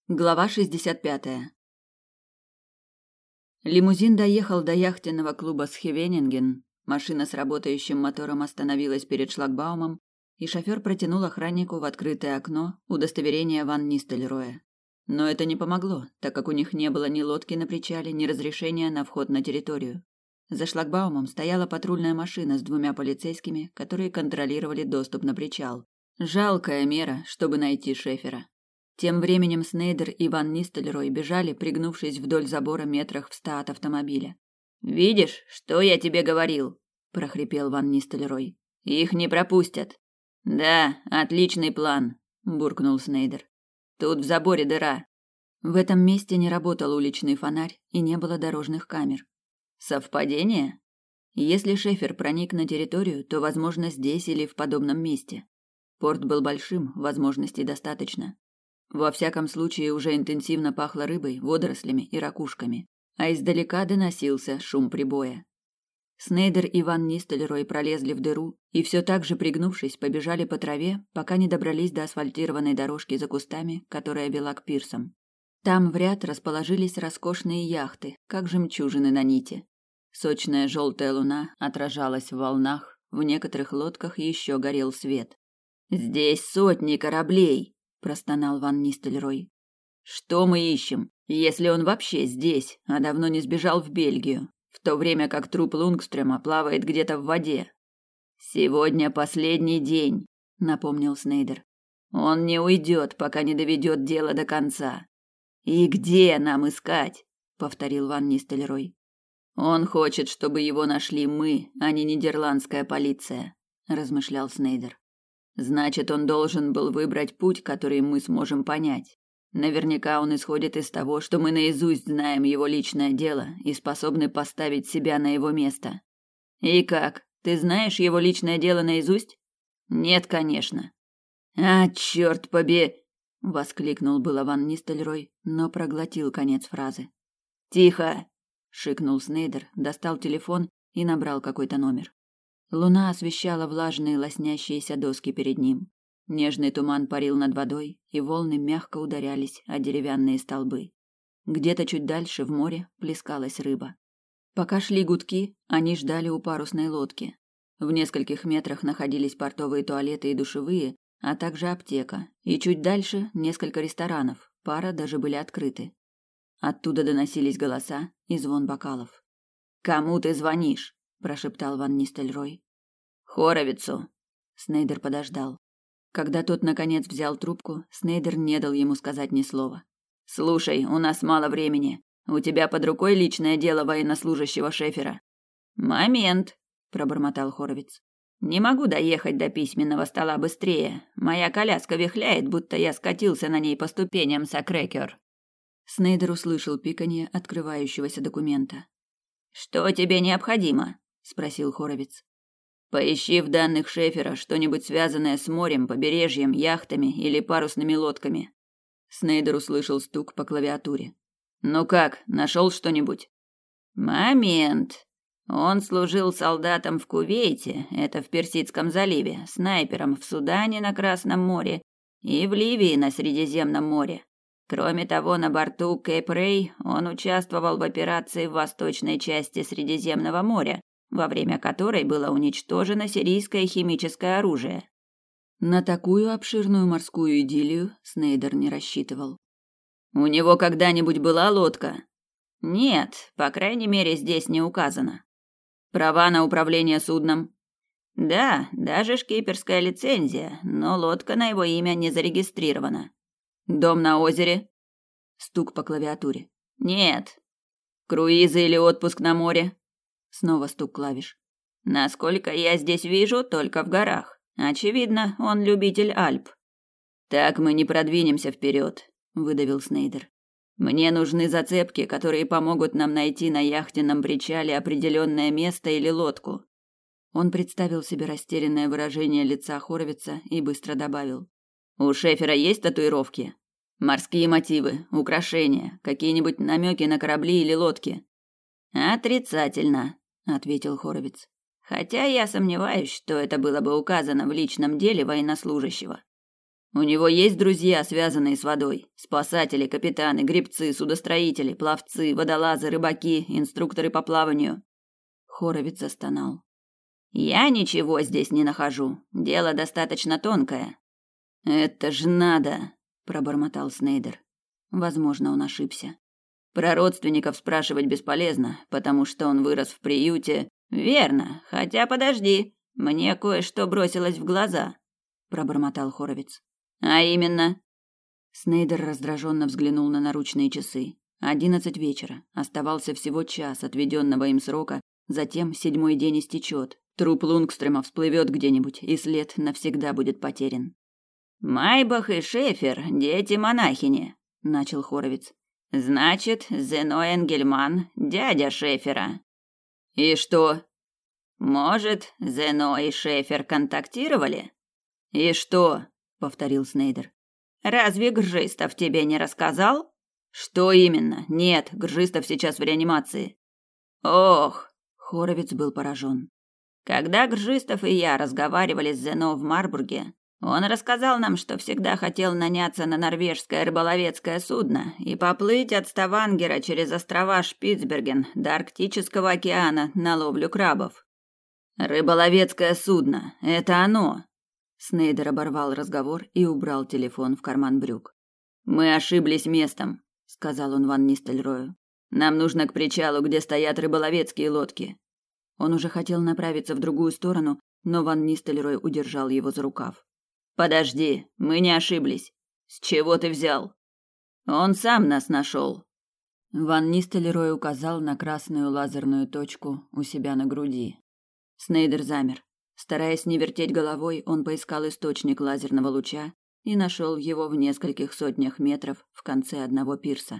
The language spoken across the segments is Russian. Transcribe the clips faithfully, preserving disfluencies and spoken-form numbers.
Глава шестьдесят пятая. Лимузин доехал до яхтенного клуба Схевенинген, машина с работающим мотором остановилась перед шлагбаумом, и шофер протянул охраннику в открытое окно удостоверение Ван Нистельрooя. Но это не помогло, так как у них не было ни лодки на причале, ни разрешения на вход на территорию. За шлагбаумом стояла патрульная машина с двумя полицейскими, которые контролировали доступ на причал. Жалкая мера, чтобы найти Шефера. Тем временем Снейдер и Ван Нистельрой бежали, пригнувшись вдоль забора метрах в ста от автомобиля. «Видишь, что я тебе говорил?» – прохрипел Ван Нистельрой. «Их не пропустят». «Да, отличный план», – буркнул Снейдер. «Тут в заборе дыра». В этом месте не работал уличный фонарь и не было дорожных камер. Совпадение? Если Шефер проник на территорию, то, возможно, здесь или в подобном месте. Порт был большим, возможностей достаточно. Во всяком случае, уже интенсивно пахло рыбой, водорослями и ракушками, а издалека доносился шум прибоя. Снейдер и Ван Нистельрой пролезли в дыру и все так же, пригнувшись, побежали по траве, пока не добрались до асфальтированной дорожки за кустами, которая вела к пирсам. Там в ряд расположились роскошные яхты, как жемчужины на нити. Сочная желтая луна отражалась в волнах, в некоторых лодках еще горел свет. «Здесь сотни кораблей!» – простонал Ван Нистельрой. «Что мы ищем, если он вообще здесь, а давно не сбежал в Бельгию, в то время как труп Лунгстрема плавает где-то в воде?» «Сегодня последний день», – напомнил Снейдер. «Он не уйдет, пока не доведет дело до конца». «И где нам искать?» – повторил Ван Нистельрой. «Он хочет, чтобы его нашли мы, а не нидерландская полиция», – размышлял Снейдер. Значит, он должен был выбрать путь, который мы сможем понять. Наверняка он исходит из того, что мы наизусть знаем его личное дело и способны поставить себя на его место. И как? Ты знаешь его личное дело наизусть? Нет, конечно. А, черт побе... воскликнул было Ван Нистельрой, но проглотил конец фразы. Тихо! Шикнул Снейдер, достал телефон и набрал какой-то номер. Луна освещала влажные лоснящиеся доски перед ним. Нежный туман парил над водой, и волны мягко ударялись о деревянные столбы. Где-то чуть дальше в море плескалась рыба. Пока шли гудки, они ждали у парусной лодки. В нескольких метрах находились портовые туалеты и душевые, а также аптека, и чуть дальше несколько ресторанов, пара даже были открыты. Оттуда доносились голоса и звон бокалов. «Кому ты звонишь?» – прошептал Ван Нистельрой. «Хоровицу». Снейдер подождал. Когда тот наконец взял трубку, Снейдер не дал ему сказать ни слова. «Слушай, у нас мало времени. У тебя под рукой личное дело военнослужащего Шефера». «Момент», – пробормотал Хоровиц. «Не могу доехать до письменного стола быстрее. Моя коляска вихляет, будто я скатился на ней по ступеням Сакрекер». Снейдер услышал пиканье открывающегося документа. «Что тебе необходимо?» – спросил Хоровиц. «Поищи в данных Шефера что-нибудь связанное с морем, побережьем, яхтами или парусными лодками». Снейдер услышал стук по клавиатуре. «Ну как, нашел что-нибудь?» «Момент. Он служил солдатом в Кувейте, это в Персидском заливе, снайпером в Судане на Красном море и в Ливии на Средиземном море. Кроме того, на борту Кейп Рэй он участвовал в операции в восточной части Средиземного моря, во время которой было уничтожено сирийское химическое оружие». На такую обширную морскую идиллию Снейдер не рассчитывал. «У него когда-нибудь была лодка?» «Нет, по крайней мере, здесь не указано». «Права на управление судном?» «Да, даже шкиперская лицензия, но лодка на его имя не зарегистрирована». «Дом на озере?» Стук по клавиатуре. «Нет». «Круизы или отпуск на море?» Снова стук клавиш. «Насколько я здесь вижу, только в горах. Очевидно, он любитель Альп». «Так мы не продвинемся вперед», — выдавил Снейдер. «Мне нужны зацепки, которые помогут нам найти на яхтенном причале определенное место или лодку». Он представил себе растерянное выражение лица Хоровица и быстро добавил. «У Шефера есть татуировки? Морские мотивы, украшения, какие-нибудь намеки на корабли или лодки?» «Отрицательно», — ответил Хоровиц. «Хотя я сомневаюсь, что это было бы указано в личном деле военнослужащего». У него есть друзья, связанные с водой. Спасатели, капитаны, гребцы, судостроители, пловцы, водолазы, рыбаки, инструкторы по плаванию. Хоровиц застонал. Я ничего здесь не нахожу. Дело достаточно тонкое. Это ж надо, пробормотал Снейдер. Возможно, он ошибся. Про родственников спрашивать бесполезно, потому что он вырос в приюте. Верно, хотя подожди, мне кое-что бросилось в глаза, пробормотал Хоровиц. А именно? Снейдер раздраженно взглянул на наручные часы. Одиннадцать вечера. Оставался всего час отведенного им срока, затем седьмой день истечет. Труп Лунгстрема всплывет где-нибудь, и след навсегда будет потерян. Майбах и Шефер – дети-монахини, начал Хоровиц. Значит, Зено Энгельман – дядя Шефера. И что? Может, Зено и Шефер контактировали? И что? Повторил Снейдер. Разве Гржистов тебе не рассказал? Что именно? Нет, Гржистов сейчас в реанимации. Ох, Хоровиц был поражен. Когда Гржистов и я разговаривали с Зено в Марбурге, он рассказал нам, что всегда хотел наняться на норвежское рыболовецкое судно и поплыть от Ставангера через острова Шпицберген до Арктического океана на ловлю крабов. Рыболовецкое судно – это оно. Снейдер оборвал разговор и убрал телефон в карман брюк. «Мы ошиблись местом», — сказал он Ван Нистельрою. «Нам нужно к причалу, где стоят рыболовецкие лодки». Он уже хотел направиться в другую сторону, но Ван Нистельрой удержал его за рукав. «Подожди, мы не ошиблись. С чего ты взял?» «Он сам нас нашел». Ван Нистельрой указал на красную лазерную точку у себя на груди. Снейдер замер. Стараясь не вертеть головой, он поискал источник лазерного луча и нашел его в нескольких сотнях метров в конце одного пирса.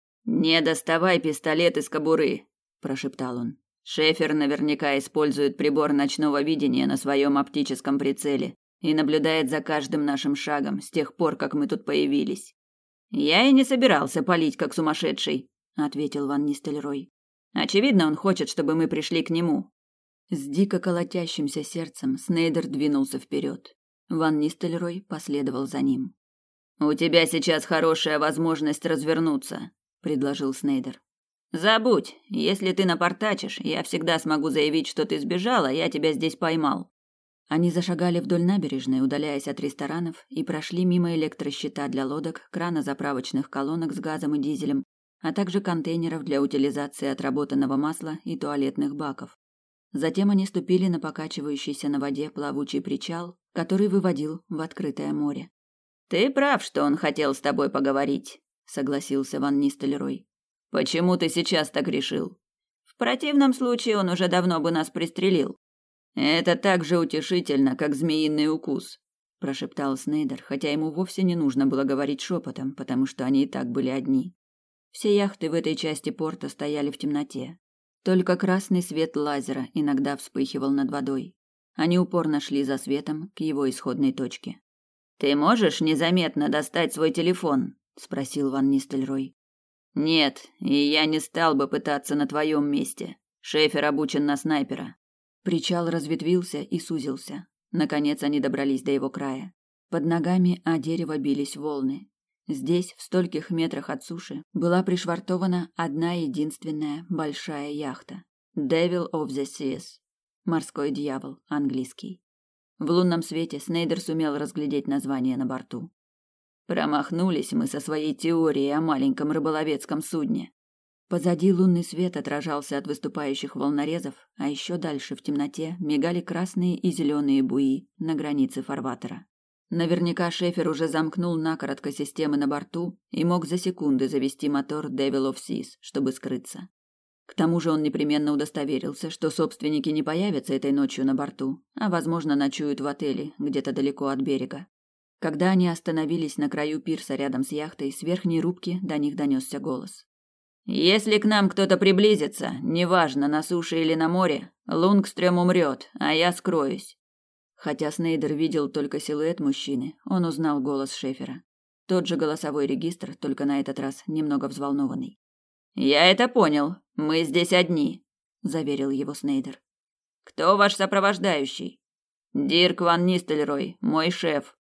«Не доставай пистолет из кобуры», – прошептал он. «Шефер наверняка использует прибор ночного видения на своем оптическом прицеле и наблюдает за каждым нашим шагом с тех пор, как мы тут появились». «Я и не собирался палить, как сумасшедший», – ответил Ван Нистельрой. «Очевидно, он хочет, чтобы мы пришли к нему». С дико колотящимся сердцем Снейдер двинулся вперед. Ван Нистельрой последовал за ним. «У тебя сейчас хорошая возможность развернуться», — предложил Снейдер. «Забудь, если ты напортачишь, я всегда смогу заявить, что ты сбежала, я тебя здесь поймал». Они зашагали вдоль набережной, удаляясь от ресторанов, и прошли мимо электрощита для лодок, крана заправочных колонок с газом и дизелем, а также контейнеров для утилизации отработанного масла и туалетных баков. Затем они ступили на покачивающийся на воде плавучий причал, который выводил в открытое море. «Ты прав, что он хотел с тобой поговорить», — согласился Ван Нистельрой. «Почему ты сейчас так решил? В противном случае он уже давно бы нас пристрелил». «Это так же утешительно, как змеиный укус», — прошептал Снейдер, хотя ему вовсе не нужно было говорить шепотом, потому что они и так были одни. Все яхты в этой части порта стояли в темноте. Только красный свет лазера иногда вспыхивал над водой. Они упорно шли за светом к его исходной точке. «Ты можешь незаметно достать свой телефон?» – спросил Ван Нистельрой. «Нет, и я не стал бы пытаться на твоем месте. Шефер обучен на снайпера». Причал разветвился и сузился. Наконец они добрались до его края. Под ногами о дерево бились волны. Здесь, в стольких метрах от суши, была пришвартована одна единственная большая яхта. Devil of the Seas. Морской дьявол, английский. В лунном свете Снейдер сумел разглядеть название на борту. Промахнулись мы со своей теорией о маленьком рыболовецком судне. Позади лунный свет отражался от выступающих волнорезов, а еще дальше в темноте мигали красные и зеленые буи на границе фарватера. Наверняка Шефер уже замкнул накоротко системы на борту и мог за секунды завести мотор Devil of Seas, чтобы скрыться. К тому же он непременно удостоверился, что собственники не появятся этой ночью на борту, а, возможно, ночуют в отеле где-то далеко от берега. Когда они остановились на краю пирса рядом с яхтой, с верхней рубки до них донесся голос. «Если к нам кто-то приблизится, неважно, на суше или на море, Лунгстрём умрет, а я скроюсь». Хотя Снейдер видел только силуэт мужчины, он узнал голос Шефера. Тот же голосовой регистр, только на этот раз немного взволнованный. «Я это понял. Мы здесь одни», — заверил его Снейдер. «Кто ваш сопровождающий?» «Дирк Ван Нистельрой, мой шеф».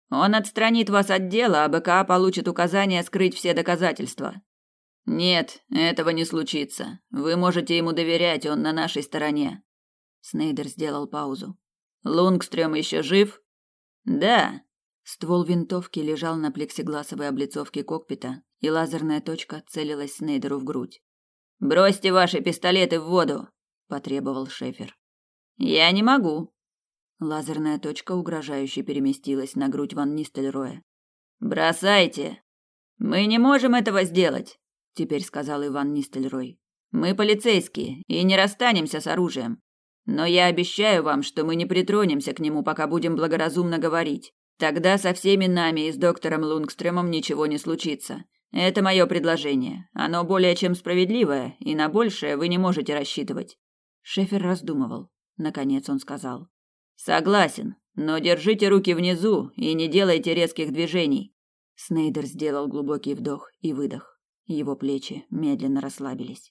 Он отстранит вас от дела, а БКА получит указание скрыть все доказательства. Нет, этого не случится. Вы можете ему доверять, он на нашей стороне. Снейдер сделал паузу. Лунгстрём еще жив? Да. Ствол винтовки лежал на плексигласовой облицовке кокпита, и лазерная точка целилась Снейдеру в грудь. Бросьте ваши пистолеты в воду, потребовал Шефер. Я не могу. Лазерная точка угрожающе переместилась на грудь Ван Нистельроя. Бросайте. Мы не можем этого сделать, теперь сказал Иван Нистельрой. Мы полицейские и не расстанемся с оружием. Но я обещаю вам, что мы не притронемся к нему, пока будем благоразумно говорить. Тогда со всеми нами и с доктором Лунгстрёмом ничего не случится. Это мое предложение. Оно более чем справедливое, и на большее вы не можете рассчитывать. Шефер раздумывал. Наконец он сказал: Согласен, но держите руки внизу и не делайте резких движений. Снейдер сделал глубокий вдох и выдох. Его плечи медленно расслабились.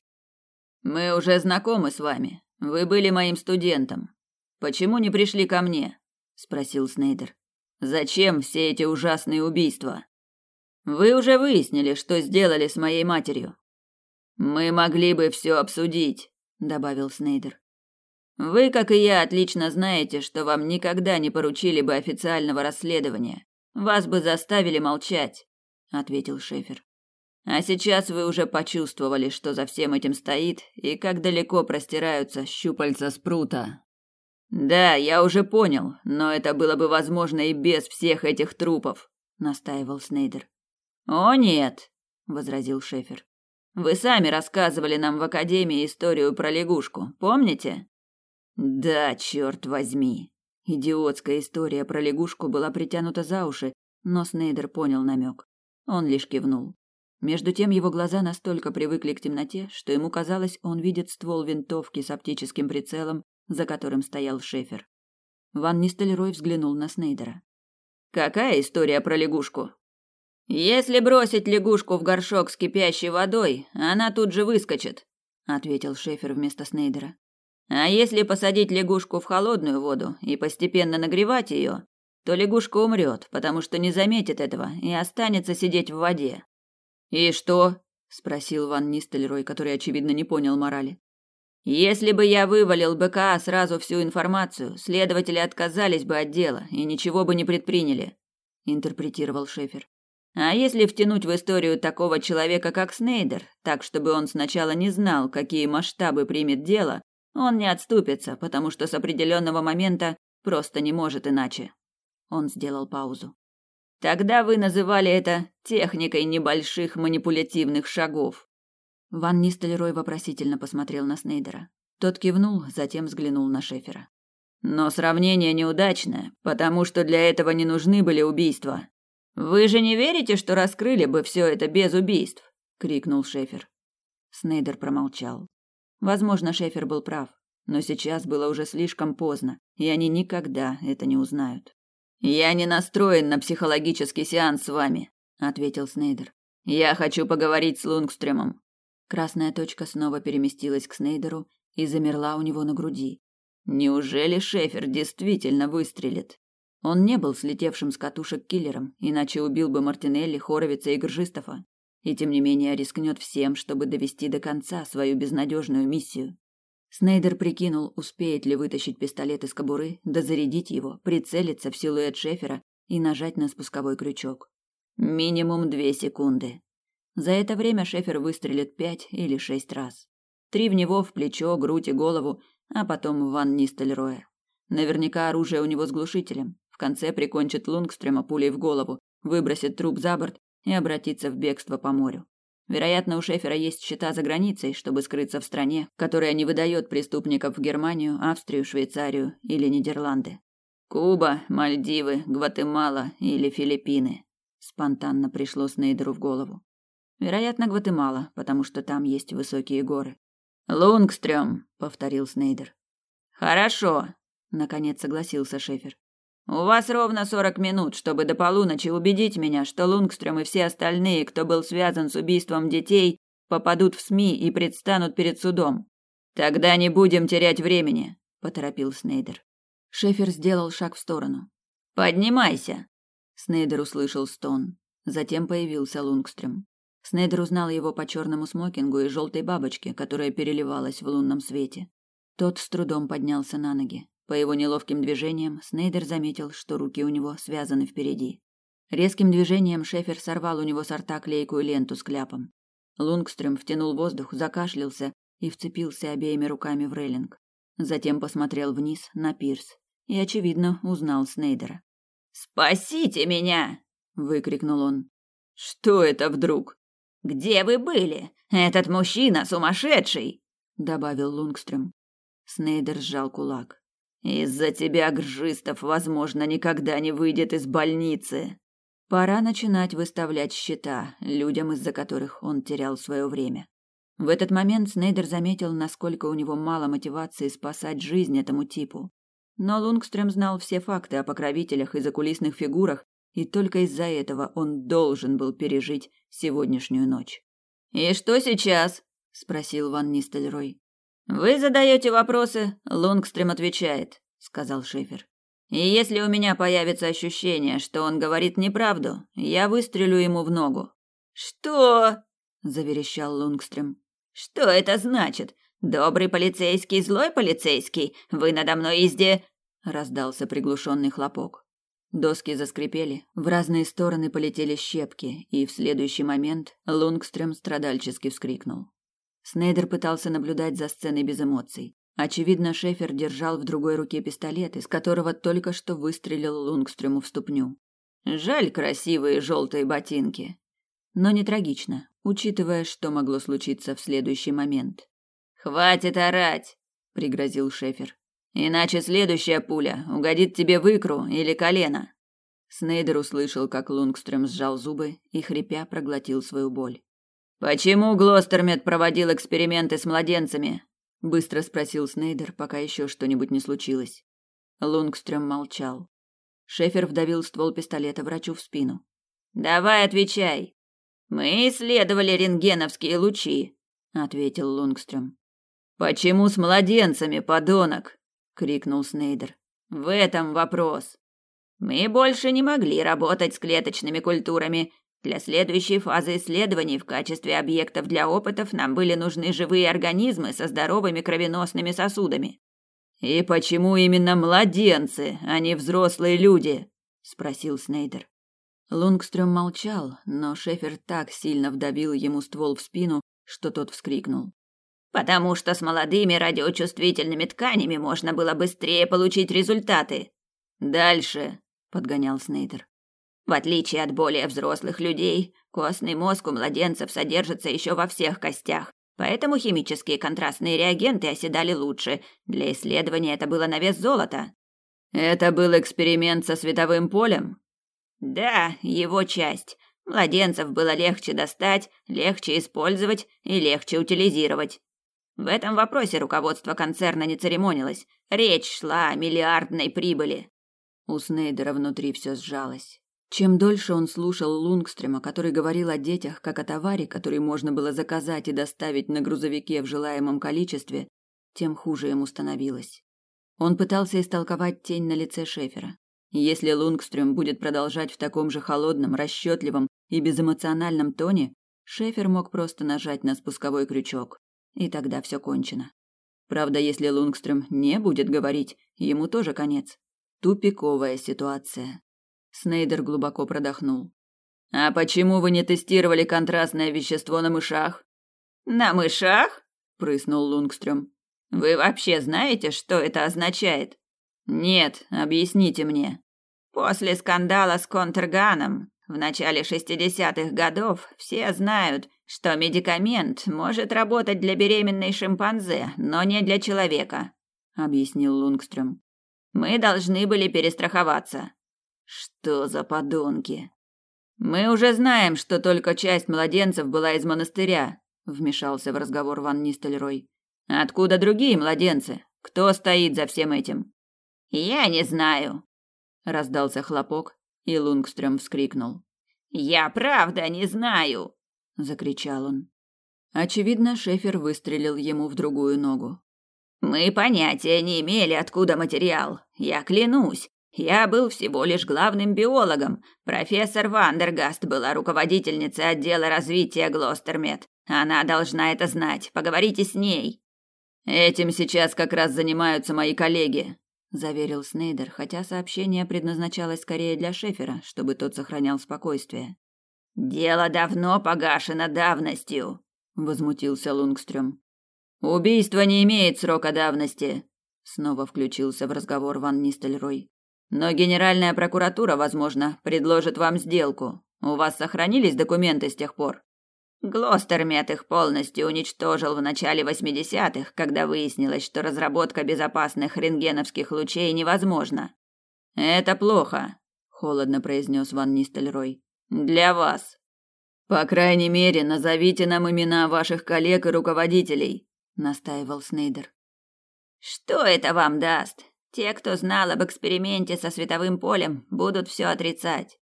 Мы уже знакомы с вами. Вы были моим студентом. Почему не пришли ко мне? Спросил Снейдер. Зачем все эти ужасные убийства? Вы уже выяснили, что сделали с моей матерью. Мы могли бы все обсудить, добавил Снейдер. Вы, как и я, отлично знаете, что вам никогда не поручили бы официального расследования. Вас бы заставили молчать, ответил Шефер. А сейчас вы уже почувствовали, что за всем этим стоит и как далеко простираются щупальца спрута. Да, я уже понял, но это было бы возможно и без всех этих трупов, настаивал Снейдер. О нет, возразил Шефер. Вы сами рассказывали нам в академии историю про лягушку, помните? Да, черт возьми. Идиотская история про лягушку была притянута за уши, но Снейдер понял намек. Он лишь кивнул. Между тем его глаза настолько привыкли к темноте, что ему казалось, он видит ствол винтовки с оптическим прицелом, за которым стоял Шефер. Ван Нистельрой взглянул на Снейдера. Какая история про лягушку? Если бросить лягушку в горшок с кипящей водой, она тут же выскочит, ответил Шефер вместо Снейдера. А если посадить лягушку в холодную воду и постепенно нагревать ее, то лягушка умрет, потому что не заметит этого и останется сидеть в воде. И что? Спросил Ван Нистельрой, который очевидно не понял морали. Если бы я вывалил БКА сразу всю информацию, следователи отказались бы от дела и ничего бы не предприняли, интерпретировал Шефер. А если втянуть в историю такого человека, как Снейдер, так чтобы он сначала не знал, какие масштабы примет дело, он не отступится, потому что с определенного момента просто не может иначе. Он сделал паузу. Тогда вы называли это техникой небольших манипулятивных шагов. Ван Нистельрой вопросительно посмотрел на Снейдера. Тот кивнул, затем взглянул на Шефера. Но сравнение неудачное, потому что для этого не нужны были убийства. Вы же не верите, что раскрыли бы все это без убийств? Крикнул Шефер. Снейдер промолчал. Возможно, Шефер был прав, но сейчас было уже слишком поздно, и они никогда это не узнают. Я не настроен на психологический сеанс с вами, ответил Снейдер. Я хочу поговорить с Лунгстрёмом. Красная точка снова переместилась к Снейдеру и замерла у него на груди. Неужели Шефер действительно выстрелит? Он не был слетевшим с катушек киллером, иначе убил бы Мартинелли, Хоровица и Гржистофа. И тем не менее рискнет всем, чтобы довести до конца свою безнадежную миссию. Снейдер прикинул, успеет ли вытащить пистолет из кобуры, дозарядить его, прицелиться в силуэт Шефера и нажать на спусковой крючок. Минимум две секунды. За это время Шефер выстрелит пять или шесть раз. Три в него, в плечо, грудь и голову, а потом в Ван Нистельроя. Наверняка оружие у него с глушителем. В конце прикончит Лунгстрёма пулей в голову, выбросит труп за борт и обратиться в бегство по морю. Вероятно, у Шефера есть счета за границей, чтобы скрыться в стране, которая не выдает преступников в Германию, Австрию, Швейцарию или Нидерланды. Куба, Мальдивы, Гватемала или Филиппины. Спонтанно пришло Снейдеру в голову. Вероятно, Гватемала, потому что там есть высокие горы. «Лунгстрём», — повторил Снейдер. «Хорошо», — наконец согласился Шефер. «У вас ровно сорок минут, чтобы до полуночи убедить меня, что Лунгстрём и все остальные, кто был связан с убийством детей, попадут в СМИ и предстанут перед судом. Тогда не будем терять времени», — поторопил Снейдер. Шефер сделал шаг в сторону. «Поднимайся». Снейдер услышал стон. Затем появился Лунгстрём. Снейдер узнал его по черному смокингу и желтой бабочке, которая переливалась в лунном свете. Тот с трудом поднялся на ноги. По его неловким движениям Снейдер заметил, что руки у него связаны впереди. Резким движением Шефер сорвал у него с рта клейкую ленту с кляпом. Лунгстрём втянул воздух, закашлялся и вцепился обеими руками в рейлинг. Затем посмотрел вниз на пирс и, очевидно, узнал Снейдера. «Спасите меня!» – выкрикнул он. «Что это вдруг?» «Где вы были? Этот мужчина сумасшедший!» – добавил Лунгстрём. Снейдер сжал кулак. «Из-за тебя Гржистов, возможно, никогда не выйдет из больницы. Пора начинать выставлять счета людям, из-за которых он терял свое время». В этот момент Снейдер заметил, насколько у него мало мотивации спасать жизнь этому типу. Но Лунгстрём знал все факты о покровителях и закулисных фигурах, и только из-за этого он должен был пережить сегодняшнюю ночь. «И что сейчас?» – спросил Ван Нистельрой. «Вы задаете вопросы, Лунгстрём отвечает», – сказал Шефер. «И если у меня появится ощущение, что он говорит неправду, я выстрелю ему в ногу». «Что?» – заверещал Лунгстрём. «Что это значит? Добрый полицейский, злой полицейский? Вы надо мной изде...» – раздался приглушенный хлопок. Доски заскрипели, в разные стороны полетели щепки, и в следующий момент Лунгстрём страдальчески вскрикнул. Снейдер пытался наблюдать за сценой без эмоций. Очевидно, Шефер держал в другой руке пистолет, из которого только что выстрелил Лунгстрёму в ступню. Жаль красивые желтые ботинки. Но не трагично, учитывая, что могло случиться в следующий момент. «Хватит орать!» – пригрозил Шефер. «Иначе следующая пуля угодит тебе в икру или колено». Снейдер услышал, как Лунгстрём сжал зубы и, хрипя, проглотил свою боль. «Почему Глостермет проводил эксперименты с младенцами?» – быстро спросил Снейдер, пока еще что-нибудь не случилось. Лунгстрём молчал. Шефер вдавил ствол пистолета врачу в спину. «Давай отвечай!» «Мы исследовали рентгеновские лучи», – ответил Лунгстрём. «Почему с младенцами, подонок?» – крикнул Снейдер. «В этом вопрос. Мы больше не могли работать с клеточными культурами. Для следующей фазы исследований в качестве объектов для опытов нам были нужны живые организмы со здоровыми кровеносными сосудами». «И почему именно младенцы, а не взрослые люди?» – спросил Снейдер. Лунгстрём молчал, но Шефер так сильно вдавил ему ствол в спину, что тот вскрикнул. «Потому что с молодыми радиочувствительными тканями можно было быстрее получить результаты». «Дальше», – подгонял Снейдер. «В отличие от более взрослых людей, костный мозг у младенцев содержится еще во всех костях, поэтому химические контрастные реагенты оседали лучше. Для исследования это было на вес золота». «Это был эксперимент со световым полем?» «Да, его часть. Младенцев было легче достать, легче использовать и легче утилизировать. В этом вопросе руководство концерна не церемонилось. Речь шла о миллиардной прибыли». У Снейдера внутри все сжалось. Чем дольше он слушал Лунгстрема, который говорил о детях как о товаре, который можно было заказать и доставить на грузовике в желаемом количестве, тем хуже ему становилось. Он пытался истолковать тень на лице Шефера. Если Лунгстрём будет продолжать в таком же холодном, расчетливом и безэмоциональном тоне, Шефер мог просто нажать на спусковой крючок, и тогда все кончено. Правда, если Лунгстрём не будет говорить, ему тоже конец. Тупиковая ситуация. Снейдер глубоко продохнул. «А почему вы не тестировали контрастное вещество на мышах?» «На мышах?» – прыснул Лунгстрём. «Вы вообще знаете, что это означает?» «Нет, объясните мне». «После скандала с Контрганом в начале шестидесятых годов все знают, что медикамент может работать для беременной шимпанзе, но не для человека», — объяснил Лунгстрём. «Мы должны были перестраховаться». «Что за подонки?» «Мы уже знаем, что только часть младенцев была из монастыря», — вмешался в разговор Ван Нистельрой. «Откуда другие младенцы? Кто стоит за всем этим?» «Я не знаю», — раздался хлопок, и Лунгстрём вскрикнул. «Я правда не знаю!» — закричал он. Очевидно, Шефер выстрелил ему в другую ногу. «Мы понятия не имели, откуда материал. Я клянусь, Я был всего лишь главным биологом. Профессор Вандергаст была руководительницей отдела развития Глостермет. Она должна это знать. Поговорите с ней. Этим сейчас как раз занимаются мои коллеги, заверил Снейдер, хотя сообщение предназначалось скорее для Шефера, чтобы тот сохранял спокойствие. Дело давно погашено давностью, возмутился Лунгстрём. Убийство не имеет срока давности, снова включился в разговор Ван Нистельрой. Но Генеральная прокуратура, возможно, предложит вам сделку. У вас сохранились документы с тех пор? Глостермет их полностью уничтожил в начале восьмидесятых, когда выяснилось, что разработка безопасных рентгеновских лучей невозможна. Это плохо, холодно произнес Ван Нистельрой. Для вас. По крайней мере, назовите нам имена ваших коллег и руководителей, настаивал Снейдер. Что это вам даст? Те, кто знал об эксперименте со световым полем, будут все отрицать.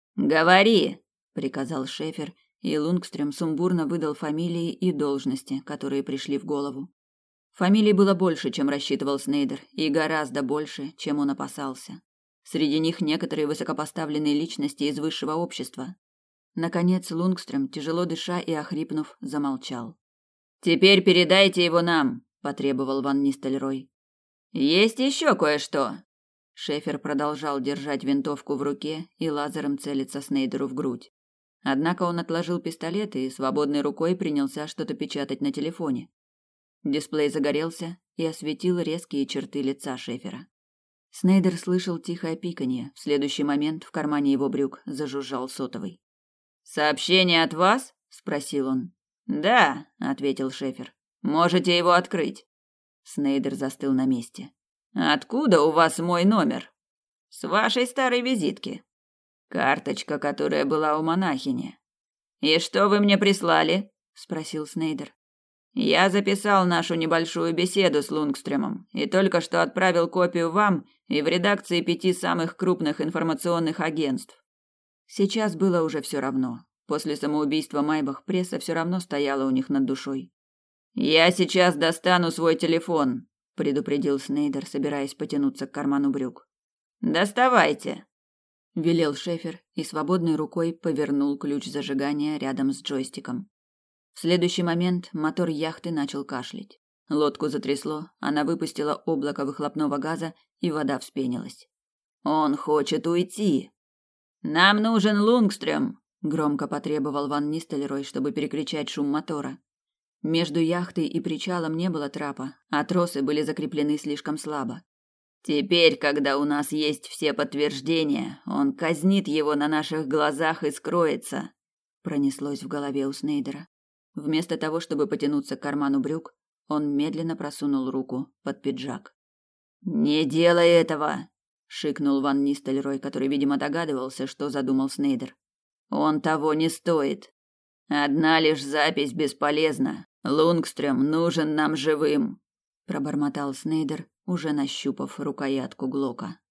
Говори, приказал Шефер, и Лунгстрём сумбурно выдал фамилии и должности, которые пришли в голову. Фамилий было больше, чем рассчитывал Снейдер, и гораздо больше, чем он опасался. Среди них некоторые высокопоставленные личности из высшего общества. Наконец Лунгстрём, тяжело дыша и охрипнув, замолчал. «Теперь передайте его нам», – потребовал Ван Нистельрой. «Есть еще кое-что». Шефер продолжал держать винтовку в руке и лазером целиться Снейдеру в грудь. Однако он отложил пистолет и свободной рукой принялся что-то печатать на телефоне. Дисплей загорелся и осветил резкие черты лица Шефера. Снейдер слышал тихое пиканье. В следующий момент в кармане его брюк зажужжал сотовый. «Сообщение от вас?» – спросил он. «Да», – ответил Шефер. «Можете его открыть». Снейдер застыл на месте. «Откуда у вас мой номер?» «С вашей старой визитки. Карточка, которая была у монахини». «И что вы мне прислали?» – спросил Снейдер. «Я записал нашу небольшую беседу с Лунгстрёмом и только что отправил копию вам и в редакции пяти самых крупных информационных агентств». Сейчас было уже все равно. После самоубийства Майбах пресса все равно стояла у них над душой. «Я сейчас достану свой телефон», – предупредил Снейдер, собираясь потянуться к карману брюк. «Доставайте», – велел Шефер и свободной рукой повернул ключ зажигания рядом с джойстиком. В следующий момент мотор яхты начал кашлять. Лодку затрясло, она выпустила облако выхлопного газа, и вода вспенилась. «Он хочет уйти!» «Нам нужен Лунгстрём!» – громко потребовал Ван Нистельрой, чтобы перекричать шум мотора. Между яхтой и причалом не было трапа, а тросы были закреплены слишком слабо. «Теперь, когда у нас есть все подтверждения, он казнит его на наших глазах и скроется», – пронеслось в голове у Снейдера. Вместо того, чтобы потянуться к карману брюк, он медленно просунул руку под пиджак. «Не делай этого!» – шикнул Ван Нистельрой, который, видимо, догадывался, что задумал Снейдер. «Он того не стоит. Одна лишь запись бесполезна. Лунгстрём нужен нам живым», – пробормотал Снейдер, уже нащупав рукоятку Глока.